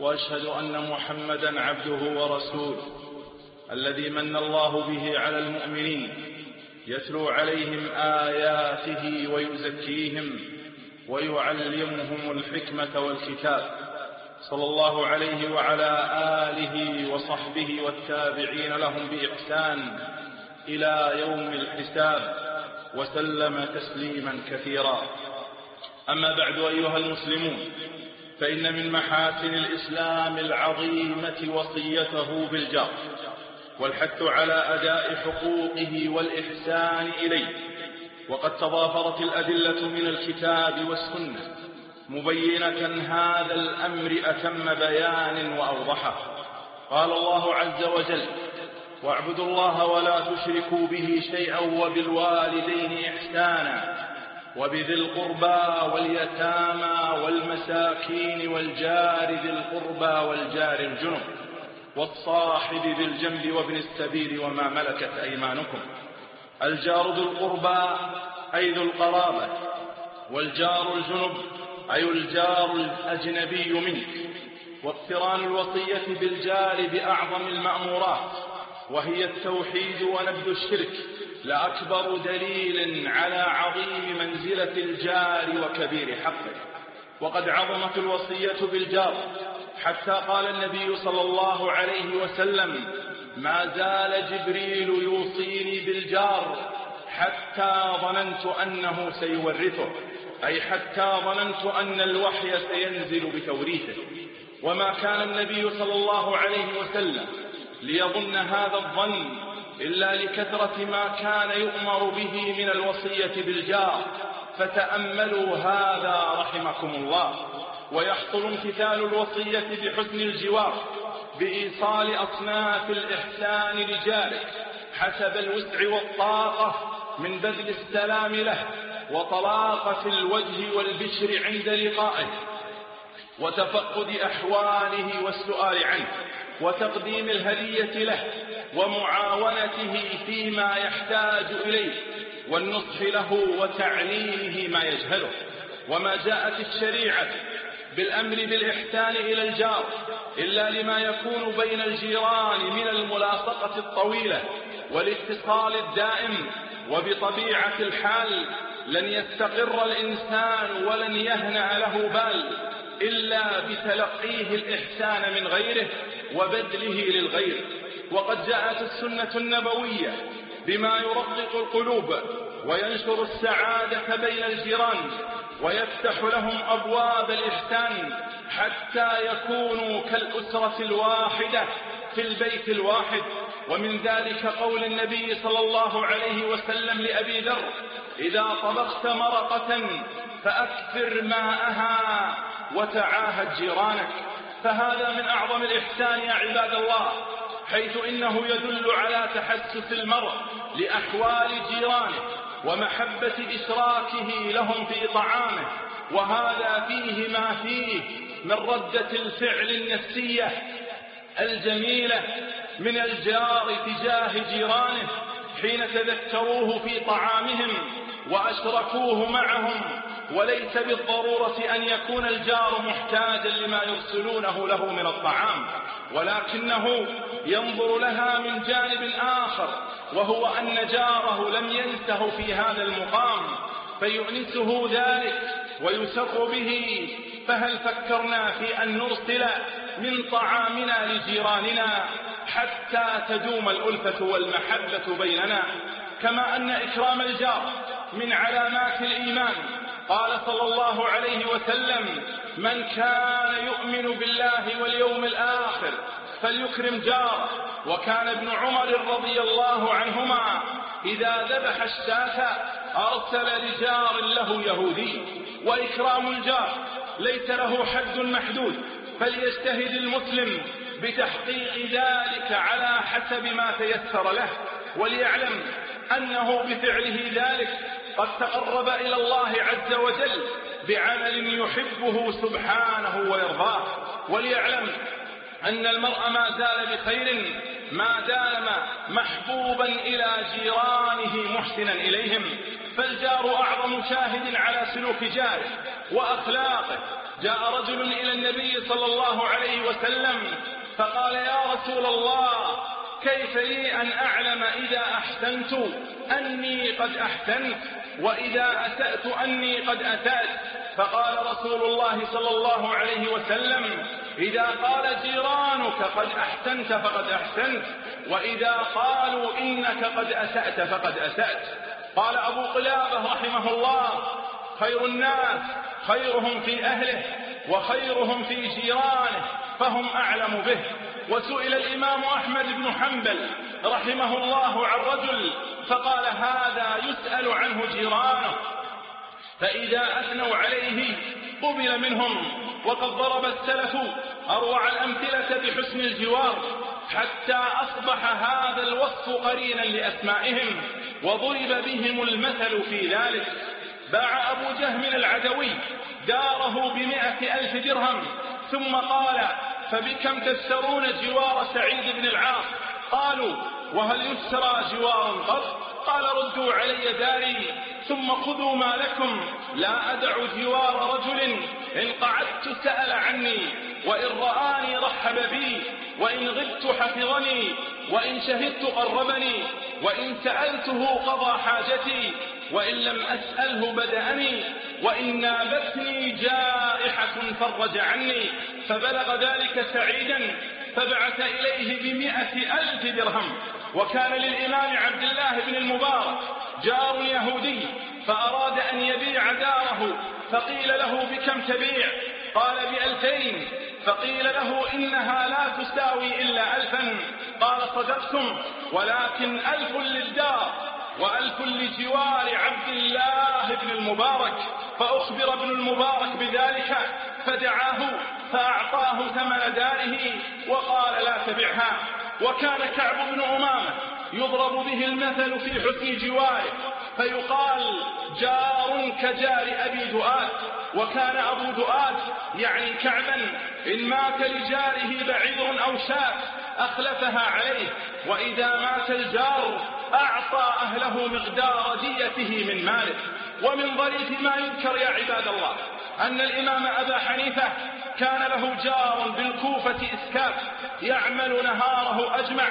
وأشهد أن محمدا عبده ورسوله الذي من الله به على المؤمنين يتلو عليهم آياته ويزكيهم ويعلمهم الحكمة والكتاب، صلى الله عليه وعلى آله وصحبه والتابعين لهم بإحسان إلى يوم الحساب، وسلم تسليما كثيرا. أما بعد، أيها المسلمون، فإن من محاسن الإسلام العظيمة وصيته بالجار والحث على أداء حقوقه والإحسان إليه، وقد تضافرت الأدلة من الكتاب والسنة مبينة هذا الأمر أتم بيان وأوضحه. قال الله عز وجل: واعبدوا الله ولا تشركوا به شيئا وبالوالدين إحسانا وبذي القربى واليتامى والمساكين والجار ذي القربى والجار الجنب والصاحب بالجنب وابن السبيل وما ملكت أيمانكم. الجار ذو القربى أي ذو القرابة، والجار الجنب أي الجار الأجنبي منك. واقتران الوصية بالجار بأعظم المأمورات وهي التوحيد ونبذ الشرك لأكبر دليل على عظيم منزلة الجار وكبير حقه. وقد عظمت الوصية بالجار حتى قال النبي صلى الله عليه وسلم: ما زال جبريل يوصيني بالجار حتى ظننت أنه سيورثه، أي حتى ظننت أن الوحي سينزل بتوريثه. وما كان النبي صلى الله عليه وسلم ليظن هذا الظن إلا لكثرة ما كان يؤمر به من الوصية بالجار، فتأملوا هذا رحمكم الله. ويحصل امتثال الوصية بحسن الجوار بإيصال أصناف الإحسان لجارك حسب الوسع والطاقة، من بذل السلام له وطلاقة الوجه والبشر عند لقائه وتفقد أحواله والسؤال عنه وتقديم الهدية له ومعاونته فيما يحتاج إليه والنصح له وتعليمه ما يجهله. وما جاءت الشريعة بالأمر بالإحسان إلى الجار إلا لما يكون بين الجيران من الملاصقة الطويلة والاتصال الدائم. وبطبيعة الحال لن يستقر الإنسان ولن يهنأ له بال إلا بتلقيه الإحسان من غيره وبذله للغير. وقد جاءت السنة النبوية بما يرقق القلوب وينشر السعادة بين الجيران ويفتح لهم أبواب الإحسان حتى يكونوا كالأسرة الواحدة في البيت الواحد. ومن ذلك قول النبي صلى الله عليه وسلم لأبي ذر: إذا طبخت مرقة فأكثر ماءها وتعاهد جيرانك. فهذا من أعظم الإحسان يا عباد الله، حيث إنه يدل على تحسس المرء لأحوال جيرانه ومحبة إشراكه لهم في طعامه. وهذا فيه ما فيه من ردة الفعل النفسية الجميلة من الجار تجاه جيرانه حين تذكروه في طعامهم وأشركوه معهم. وليس بالضرورة أن يكون الجار محتاجا لما يرسلونه له من الطعام، ولكنه ينظر لها من جانب آخر، وهو أن جاره لم ينسه في هذا المقام فيؤنسه ذلك ويسر به. فهل فكرنا في أن نرسل من طعامنا لجيراننا حتى تدوم الألفة والمحبة بيننا؟ كما أن إكرام الجار من علامات الإيمان. قال صلى الله عليه وسلم: من كان يؤمن بالله واليوم الآخر فليكرم جاره. وكان ابن عمر رضي الله عنهما إذا ذبح الشاة أرسل لجار له يهودي. وإكرام الجار ليس له حد محدود، فليجتهد المسلم بتحقيق ذلك على حسب ما تيسر له، وليعلم أنه بفعله ذلك قد تقرب إلى الله عز وجل بعمل يحبه سبحانه ويرضاه. وليعلم أن المرء ما زال بخير ما دام محبوبا إلى جيرانه محسنا إليهم. فالجار أعظم شاهد على سلوك جاره وأخلاقه، جاء رجل إلى النبي صلى الله عليه وسلم فقال: يا رسول الله، كيف لي أن أعلم إذا أحسنت أني قد أحسنت وإذا أسأت أني قد أسأت؟ فقال رسول الله صلى الله عليه وسلم: إذا قال جيرانك قد أحسنت فقد أحسنت، وإذا قالوا إنك قد أسأت فقد أسأت. قال أبو قلابة رحمه الله: خير الناس خيرهم في أهله وخيرهم في جيرانه فهم أعلم به. وسئل الإمام أحمد بن حنبل رحمه الله عن رجل فقال: هذا يسأل عنه جيرانه، فإذا أثنوا عليه قبل منهم. وقد ضرب السلف أروع الأمثلة بحسن الجوار حتى أصبح هذا الوصف قرينا لأسمائهم وضرب بهم المثل في ذلك. باع أبو جهم العدوي داره ب100,000 درهم، ثم قال: فبكم تشترون جوار سعيد بن العاص؟ قالوا: وهل يشترى جوار قط؟ قال: ردوا علي داري ثم خذوا ما لكم، لا أدع جوار رجل إن قعدت سأل عني، وإن رآني رحب بي، وإن غبت حفظني، وإن شهدت قربني، وإن سألته قضى حاجتي، وإن لم أسأله بدأني، وإن نابتني جائحة فرج عني. فبلغ ذلك سعيدا فبعث إليه ب100,000 درهم. وكان للإمام عبد الله بن المبارك جار يهودي فأراد أن يبيع داره، فقيل له: بكم تبيع؟ قال: ب2,000. فقيل له: إنها لا تساوي إلا 1,000. قال: صدقتم، ولكن 1,000 للدار و1,000 لجوار عبد الله بن المبارك. فأخبر ابن المبارك بذلك فدعاه فأعطاه ثمن داره وقال: لا تبعها. وكان كعب بن أمامة يضرب به المثل في حسن جواره، فيقال: جار كجار أبي دؤاد. وكان أبو دؤاد يعني كعبا إن مات لجاره بعير أو شاة أخلفها عليه، وإذا مات الجار أعطى أهله مقدار ديته من ماله. ومن ظريف ما يذكر يا عباد الله أن الإمام أبا حنيفة كان له جار بالكوفة إسكاف يعمل نهاره أجمع،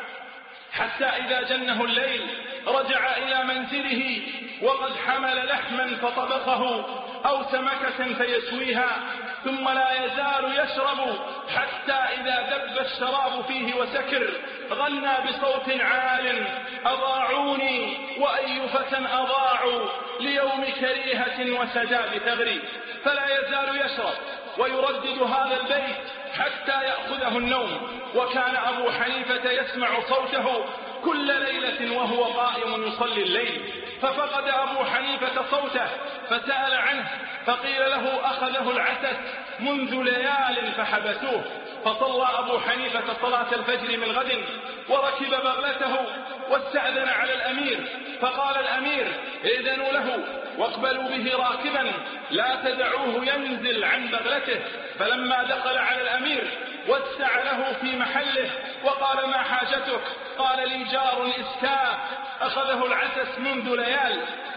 حتى إذا جنه الليل رجع إلى منزله وقد حمل لحما فطبخه أو سمكة فيسويها، ثم لا يزال يشرب حتى إذا دب الشراب فيه وسكر غنى بصوت عال: أضاعوني وأي فتى أضاعوا ليوم كريهة وسداد ثغري. فلا يزال يشرب ويردد هذا البيت حتى يأخذه النوم. وكان أبو حنيفة يسمع صوته كل ليلة وهو قائم يصلي الليل، ففقد أبو حنيفة صوته فسأل عنه فقيل له: أخذه العسس منذ ليال فحبسوه. فصلى أبو حنيفة صلاة الفجر من غد وركب بغلته واستأذن على الأمير، فقال الأمير: ائذنوا له واقبلوا به راكبا، لا تدعوه ينزل عن بغلته. فلما دخل على الأمير وسع له في محله وقال: ما حاجتك؟ قال: لي جار إسكاف أخذه العسس منذ ليال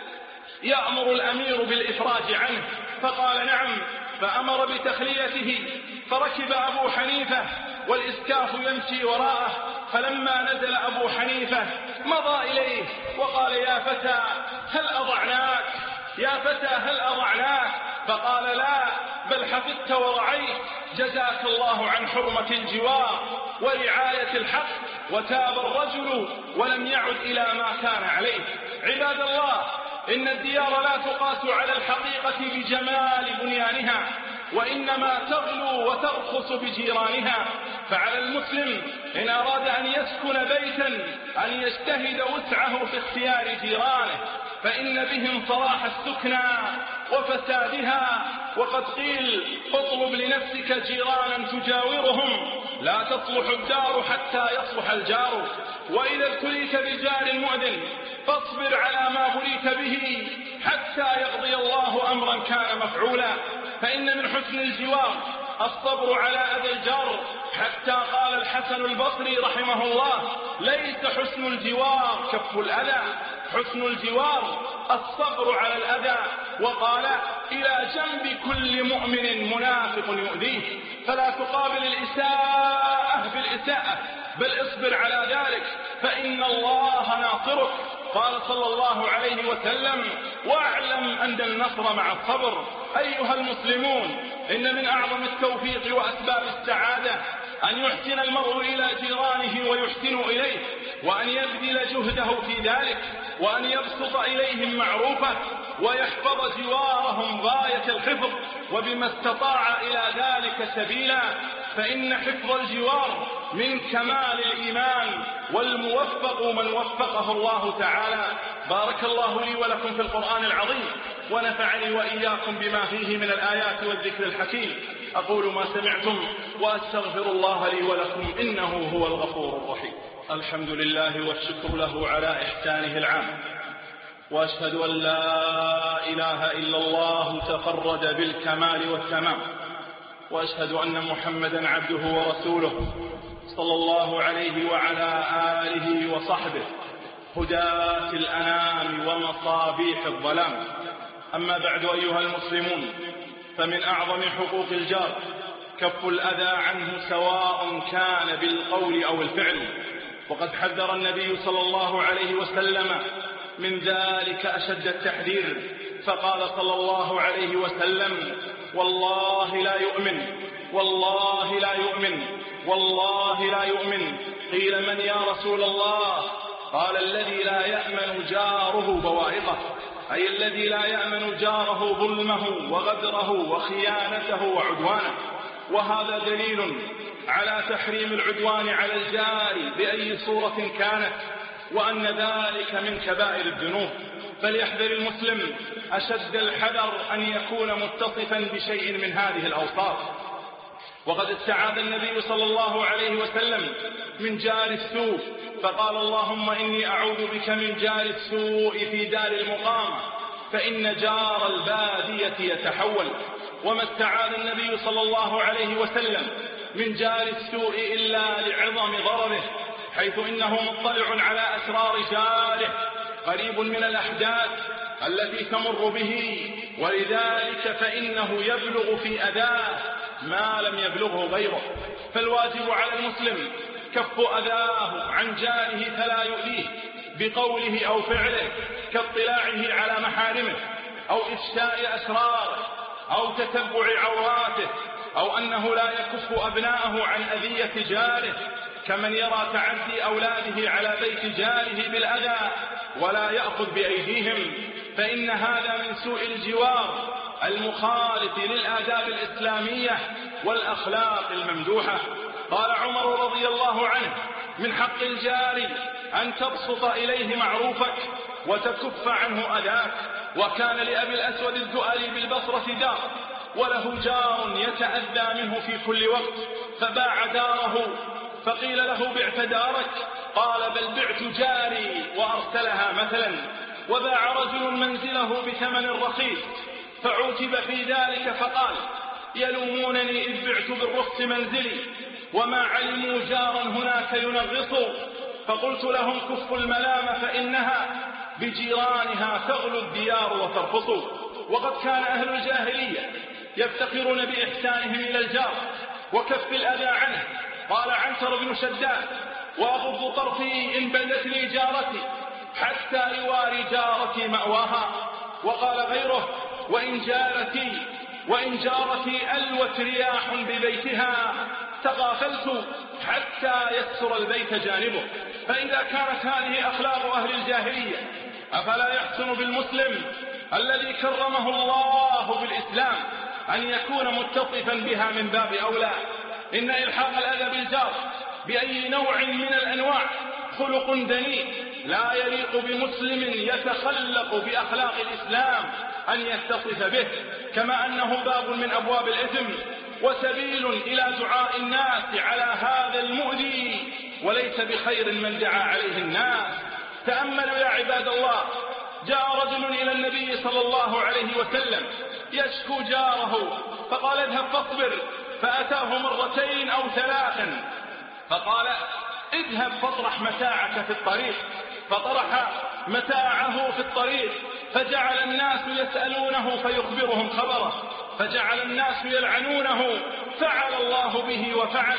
يأمر الأمير بالإفراج عنه. فقال: نعم. فأمر بتخليته، فركب أبو حنيفة والإسكاف يمشي وراءه. فلما نزل أبو حنيفة مضى إليه وقال: يا فتى هل أضعناك؟ يا فتى هل أضعناك؟ فقال: لا، بل حفظت ورعيت، جزاك الله عن حرمة الجوار ورعاية الحق. وتاب الرجل ولم يعد إلى ما كان عليه. عباد الله، إن الديار لا تقاس على الحقيقة بجمال بنيانها، وإنما تغلو وترخص بجيرانها. فعلى المسلم إن أراد أن يسكن بيتا أن يجتهد وسعه في اختيار جيرانه، فإن بهم صلاح السكنى وفسادها. وقد قيل: اطلب لنفسك جيرانا تجاورهم، لا تصلح الدار حتى يصلح الجار. وإذا ابتليت بجار مؤذن فاصبر على ما بليت به حتى يقضي الله أمرا كان مفعولا. فإن من حسن الجوار الصبر على أذى الجار، حتى قال الحسن البصري رحمه الله: ليس حسن الجوار كف الأذى، حسن الجوار الصبر على الأذى. وقال: إلى جنب كل مؤمن منافق يؤذيه، فلا تقابل الإساءة بالإساءة، بل اصبر على ذلك فإن الله ناصرك. قال صلى الله عليه وسلم: واعلم أن النصر مع الصبر. أيها المسلمون، إن من أعظم التوفيق وأسباب السعادة أن يحسن المرء إلى جيرانه ويحسن إليه، وأن يبذل جهده في ذلك، وأن يبسط إليهم معروفه، ويحفظ جوارهم غاية الحفظ، وبما استطاع إلى ذلك سبيلا، فإن حفظ الجوار من كمال الإيمان، والموفق من وفقه الله تعالى. بارك الله لي ولكم في القرآن العظيم، ونفعني وإياكم بما فيه من الآيات والذكر الحكيم. أقول ما سمعتم وأستغفر الله لي ولكم إنه هو الغفور الرحيم. الحمد لله والشكر له على إحسانه العام، وأشهد أن لا إله إلا الله تفرد بالكمال والتمام، وأشهد أن محمدا عبده ورسوله صلى الله عليه وعلى آله وصحبه هداة الأنام ومصابيح الظلام. أما بعد، أيها المسلمون، فمن أعظم حقوق الجار كف الأذى عنه سواء كان بالقول أو الفعل، وقد حذر النبي صلى الله عليه وسلم من ذلك أشد التحذير، فقال صلى الله عليه وسلم: والله لا يؤمن، والله لا يؤمن، والله لا يؤمن. قيل: من يا رسول الله؟ قال: الذي لا يأمن جاره بوائقه، أي الذي لا يأمن جاره ظلمه وغدره وخيانته وعدوانه. وهذا دليل على تحريم العدوان على الجار بأي صورة كانت، وأن ذلك من كبائر الذنوب. فليحذر المسلم أشد الحذر أن يكون متصفا بشيء من هذه الأوصاف. وقد استعاذ النبي صلى الله عليه وسلم من جار السوء، فقال: اللهم إني أعوذ بك من جار السوء في دار المقامة، فإن جار البادية يتحول. وما استعاذ النبي صلى الله عليه وسلم من جار السوء إلا لعظم ضرره، حيث إنه مطلع على أسرار جاره، قريب من الأحداث التي تمر به، ولذلك فإنه يبلغ في أذاه ما لم يبلغه غيره. فالواجب على المسلم كف أذاه عن جاره فلا يؤذيه بقوله أو فعله، كاطلاعه على محارمه، أو إفشاء أسراره، أو تتبع عوراته، أو أنه لا يكف أبناءه عن أذية جاره، كمن يرى تعدي أولاده على بيت جاره بالأذى ولا يأخذ بأيديهم، فإن هذا من سوء الجوار المخالف للآداب الإسلامية والأخلاق الممدوحة. قال عمر رضي الله عنه: من حق الجار أن تبسط إليه معروفك وتكف عنه أذاك. وكان لأبي الأسود الدؤلي بالبصرة دار، وله جار يتأذى منه في كل وقت، فباع داره، فقيل له: بعت دارك؟ قال: بل بعت جاري وأرسلها مثلا. وباع رجل منزله بثمن رخيص، فعوتب في ذلك فقال: يلومونني إذ بعت بالرخص منزلي، وما علموا جارا هناك ينغص. فقلت لهم: كفوا الملام فإنها بجيرانها تغلو الديار وترفص. وقد كان أهل الجاهلية يفتقرون بإحسانهم إلى الجار وكف الأذى عنه. قال عنتر بن شداد: وأغض طرفي إن بلت لي جارتي حتى يواري جارتي مأواها. وقال غيره: وإن جارتي ألوت رياح ببيتها تغافلت حتى يكسر البيت جانبه. فإذا كانت هذه أخلاق أهل الجاهلية، أفلا يحسن بالمسلم الذي كرمه الله بالإسلام أن يكون متصفا بها من باب أولى؟ إن إلحاق الأذى بالجار بأي نوع من الأنواع خلق دنيء لا يليق بمسلم يتخلق بأخلاق الإسلام أن يتصف به، كما أنه باب من أبواب الإثم وسبيل إلى دعاء الناس على هذا المؤذي، وليس بخير من دعا عليه الناس. تأملوا يا عباد الله، جاء رجل إلى النبي صلى الله عليه وسلم يشكو جاره، فقال: اذهب فاصبر. فأتاه مرتين أو ثلاثا، فقال: اذهب فاطرح متاعك في الطريق. فطرح متاعه في الطريق، فجعل الناس يسألونه فيخبرهم خبره، فجعل الناس يلعنونه، فعل الله به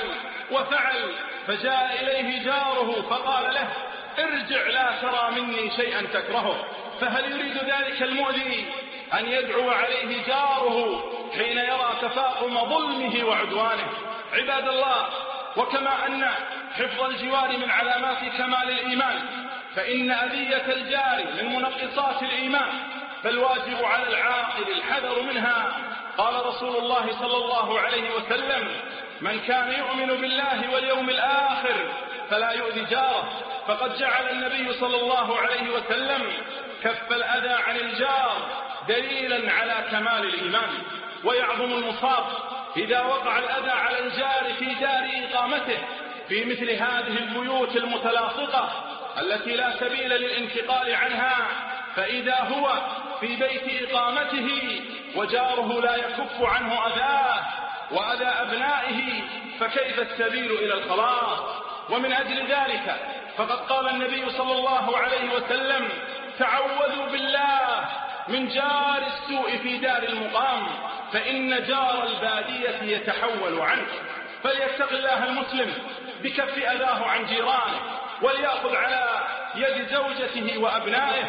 وفعل. فجاء إليه جاره فقال له: ارجع، لا ترى مني شيئا تكرهه. فهل يريد ذلك المؤذي أن يدعو عليه جاره حين يرى تفاقم ظلمه وعدوانه؟ عباد الله، وكما أن حفظ الجوار من علامات كمال الإيمان، فإن أذية الجار من منقصات الإيمان، فالواجب على العاقل الحذر منها. قال رسول الله صلى الله عليه وسلم: من كان يؤمن بالله واليوم الآخر فلا يؤذي جاره. فقد جعل النبي صلى الله عليه وسلم كف الأذى عن الجار دليلا على كمال الإيمان. ويعظم المصاب إذا وقع الأذى على الجار في دار إقامته، في مثل هذه البيوت المتلاصقة التي لا سبيل للانتقال عنها. فإذا هو في بيت إقامته وجاره لا يكف عنه أذاه وأذى أبنائه، فكيف السبيل إلى الخلاص؟ ومن أجل ذلك فقد قال النبي صلى الله عليه وسلم: تعوذوا بالله من جار السوء في دار المقام، فإن جار البادية يتحول عنه. فليتق الله المسلم بكف أذاه عن جيرانه، وليأخذ على يد زوجته وأبنائه،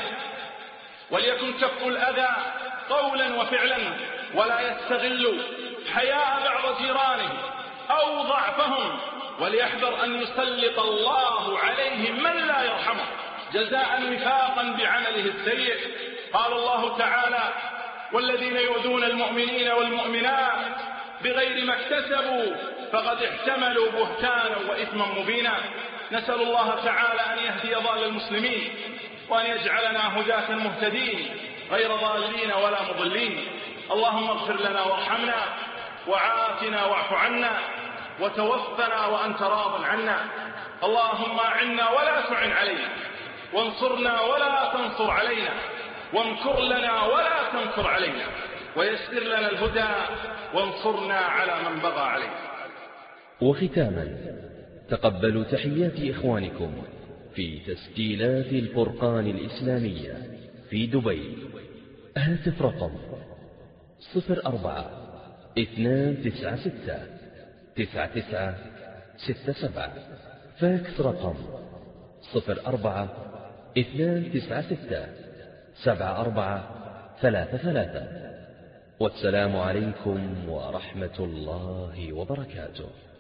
وليكن كف الأذى قولا وفعلا، ولا يستغل حياء بعض جيرانه أو ضعفهم، وليحذر أن يسلط الله عليهم من لا يرحمه جزاء وفاقا بعمله السيء. قال الله تعالى: والذين يؤذون المؤمنين والمؤمنات بغير ما اكتسبوا فقد احتملوا بهتانا وإثما مبينا. نسأل الله تعالى أن يهدي ضال المسلمين، وأن يجعلنا هداة مهتدين غير ضالين ولا مضلين. اللهم اغفر لنا وارحمنا، وعافنا واعف عنا، وتوفنا وأنت راض عنا. اللهم أعنا ولا تعن علينا، وانصرنا ولا تنصر علينا، وامكر لنا ولا تمكر علينا، ويسر لنا الهدى وانصرنا على من بغى علينا. وختاما، تقبلوا تحيات إخوانكم في تسجيلات الفرقان الإسلامية في دبي. هاتف رقم 04-296-9967. فاكس رقم 04-296-7433. والسلام عليكم ورحمة الله وبركاته.